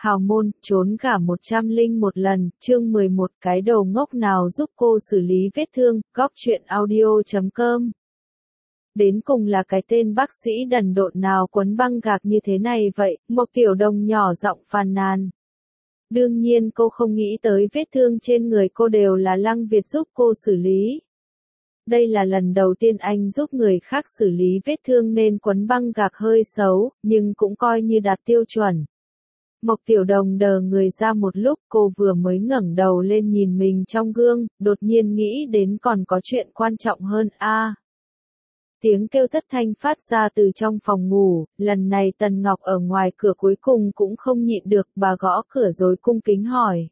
Hào môn, trốn cả 101 lần, chương 11, cái đầu ngốc nào giúp cô xử lý vết thương, góc truyện audio.com. Đến cùng là cái tên bác sĩ đần độn nào quấn băng gạc như thế này vậy, Mộc Tiểu Đồng nhỏ giọng phàn nàn. Đương nhiên cô không nghĩ tới vết thương trên người cô đều là Lăng Việt giúp cô xử lý. Đây là lần đầu tiên anh giúp người khác xử lý vết thương nên quấn băng gạc hơi xấu, nhưng cũng coi như đạt tiêu chuẩn. Mộc Tiểu Đồng đờ người ra một lúc, cô vừa mới ngẩng đầu lên nhìn mình trong gương, đột nhiên nghĩ đến còn có chuyện quan trọng hơn Tiếng kêu thất thanh phát ra từ trong phòng ngủ, lần này Tần Ngọc ở ngoài cửa cuối cùng cũng không nhịn được, bà gõ cửa rồi cung kính hỏi.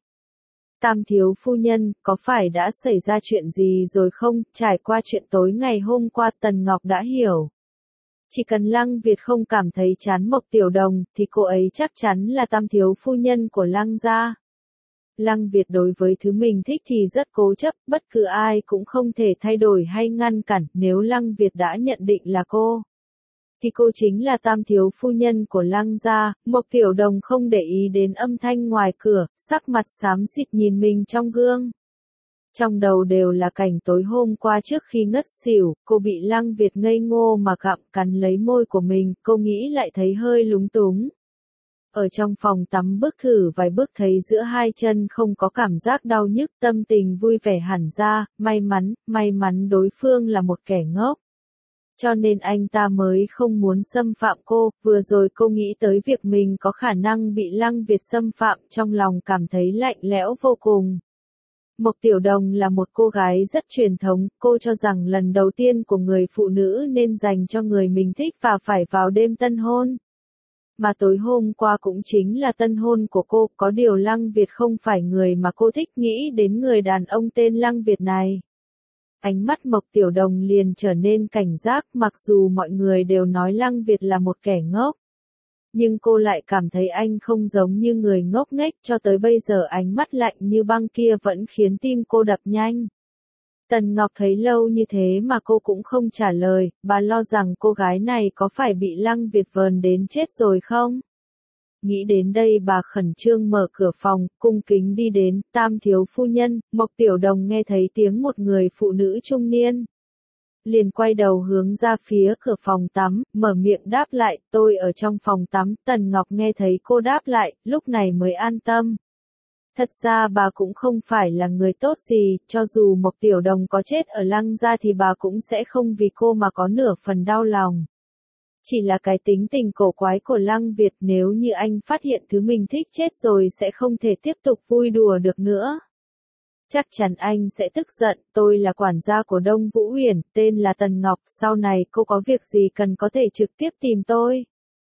Tam thiếu phu nhân, có phải đã xảy ra chuyện gì rồi không? Trải qua chuyện tối ngày hôm qua Tần Ngọc đã hiểu. Chỉ cần Lăng Việt không cảm thấy chán Mộc Tiểu Đồng, thì cô ấy chắc chắn là tam thiếu phu nhân của Lăng gia. Lăng Việt đối với thứ mình thích thì rất cố chấp, bất cứ ai cũng không thể thay đổi hay ngăn cản, nếu Lăng Việt đã nhận định là cô, thì cô chính là tam thiếu phu nhân của Lăng gia. Mộc Tiểu Đồng không để ý đến âm thanh ngoài cửa, sắc mặt xám xịt nhìn mình trong gương. Trong đầu đều là cảnh tối hôm qua trước khi ngất xỉu, cô bị Lăng Việt ngây ngô mà gặm cắn lấy môi của mình, cô nghĩ lại thấy hơi lúng túng. Ở trong phòng tắm bước thử vài bước thấy giữa hai chân không có cảm giác đau nhức, tâm tình vui vẻ hẳn ra, may mắn đối phương là một kẻ ngốc. Cho nên anh ta mới không muốn xâm phạm cô, vừa rồi cô nghĩ tới việc mình có khả năng bị Lăng Việt xâm phạm, trong lòng cảm thấy lạnh lẽo vô cùng. Mộc Tiểu Đồng là một cô gái rất truyền thống, cô cho rằng lần đầu tiên của người phụ nữ nên dành cho người mình thích và phải vào đêm tân hôn. Mà tối hôm qua cũng chính là tân hôn của cô, có điều Lăng Việt không phải người mà cô thích, nghĩ đến người đàn ông tên Lăng Việt này. Ánh mắt Mộc Tiểu Đồng liền trở nên cảnh giác, mặc dù mọi người đều nói Lăng Việt là một kẻ ngốc. Nhưng cô lại cảm thấy anh không giống như người ngốc nghếch, cho tới bây giờ ánh mắt lạnh như băng kia vẫn khiến tim cô đập nhanh. Tần Ngọc thấy lâu như thế mà cô cũng không trả lời, bà lo rằng cô gái này có phải bị Lăng Việt vờn đến chết rồi không? Nghĩ đến đây bà khẩn trương mở cửa phòng, cung kính đi đến, tam thiếu phu nhân. Mộc Tiểu Đồng nghe thấy tiếng một người phụ nữ trung niên. Liền quay đầu hướng ra phía cửa phòng tắm, mở miệng đáp lại, tôi ở trong phòng tắm. Tần Ngọc nghe thấy cô đáp lại, lúc này mới an tâm. Thật ra bà cũng không phải là người tốt gì, cho dù Mộc Tiểu Đồng có chết ở Lăng gia thì bà cũng sẽ không vì cô mà có nửa phần đau lòng. Chỉ là cái tính tình cổ quái của Lăng Việt, nếu như anh phát hiện thứ mình thích chết rồi sẽ không thể tiếp tục vui đùa được nữa. Chắc chắn anh sẽ tức giận. Tôi là quản gia của Đông Vũ Huyền, tên là Tần Ngọc, sau này cô có việc gì cần có thể trực tiếp tìm tôi.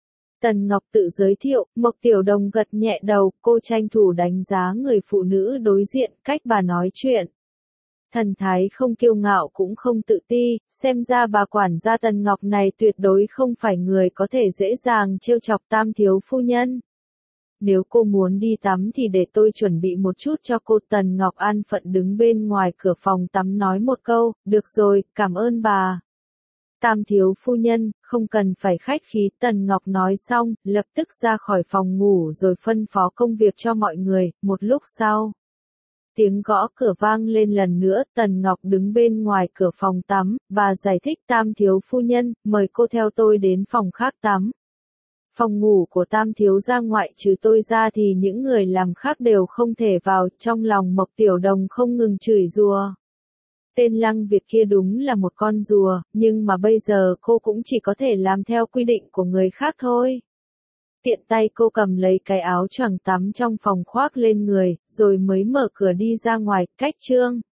Tần Ngọc tự giới thiệu, Mộc Tiểu Đồng gật nhẹ đầu, cô tranh thủ đánh giá người phụ nữ đối diện, cách bà nói chuyện. Thần thái không kiêu ngạo cũng không tự ti, xem ra bà quản gia Tần Ngọc này tuyệt đối không phải người có thể dễ dàng trêu chọc tam thiếu phu nhân. Nếu cô muốn đi tắm thì để tôi chuẩn bị một chút cho cô. Tần Ngọc an phận đứng bên ngoài cửa phòng tắm nói một câu, được rồi, cảm ơn bà. Tam thiếu phu nhân, không cần phải khách khí. Tần Ngọc nói xong, lập tức ra khỏi phòng ngủ rồi phân phó công việc cho mọi người. Một lúc sau, tiếng gõ cửa vang lên lần nữa. Tần Ngọc đứng bên ngoài cửa phòng tắm, bà giải thích, tam thiếu phu nhân, mời cô theo tôi đến phòng khác tắm. Phòng ngủ của tam thiếu gia ngoại trừ tôi ra thì những người làm khác đều không thể vào. Trong lòng Mộc Tiểu Đồng không ngừng chửi rủa. Tên Lăng Việt kia đúng là một con rùa, nhưng mà bây giờ cô cũng chỉ có thể làm theo quy định của người khác thôi. Tiện tay cô cầm lấy cái áo choàng tắm trong phòng khoác lên người, rồi mới mở cửa đi ra ngoài. Cách chương